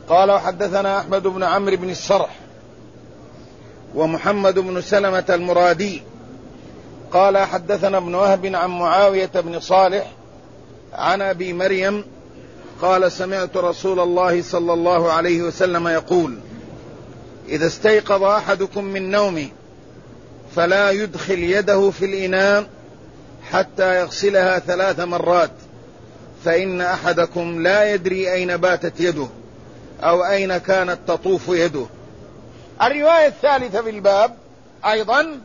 قال وحدثنا أحمد بن عمرو بن السرح ومحمد بن سلمة المرادي قال حدثنا ابن وهب عن معاوية بن صالح عن أبي مريم قال سمعت رسول الله صلى الله عليه وسلم يقول إذا استيقظ أحدكم من نومه فلا يدخل يده في الإناء حتى يغسلها 3 مرات، فإن أحدكم لا يدري أين باتت يده أو أين كانت تطوف يده. الرواية الثالثة في الباب أيضا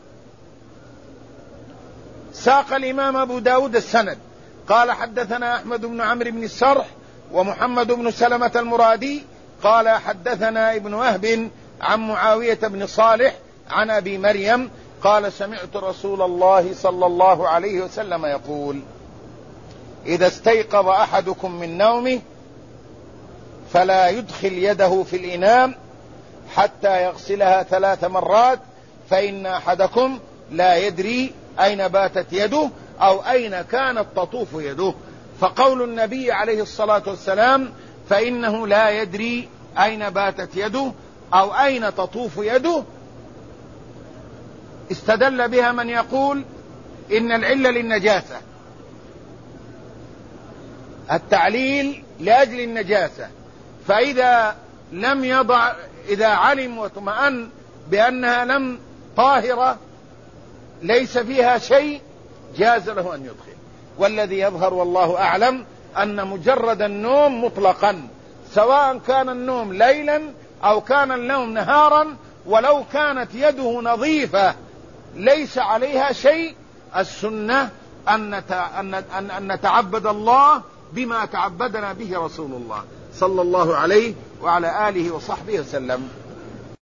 ساق الإمام أبو داود السند قال حدثنا أحمد بن عمرو بن السرح ومحمد بن سلمة المرادي قال حدثنا ابن وهب عن معاوية بن صالح عن أبي مريم قال سمعت رسول الله صلى الله عليه وسلم يقول إذا استيقظ أحدكم من نومه فلا يدخل يده في الإناء حتى يغسلها 3 مرات، فإن أحدكم لا يدري أين باتت يده أو أين كانت تطوف يده. فقول النبي عليه الصلاة والسلام فإنه لا يدري أين باتت يده أو أين تطوف يده استدل بها من يقول إن العلة للنجاسة، التعليل لأجل النجاسة، فإذا لم يضع إذا علم واطمأن بأنها لم طاهرة ليس فيها شيء جاز له أن يدخل. والذي يظهر والله أعلم أن مجرد النوم مطلقا سواء كان النوم ليلا أو كان النوم نهارا ولو كانت يده نظيفة ليس عليها شيء، السنة أن نتعبد الله بما تعبدنا به رسول الله صلى الله عليه وعلى آله وصحبه وسلم.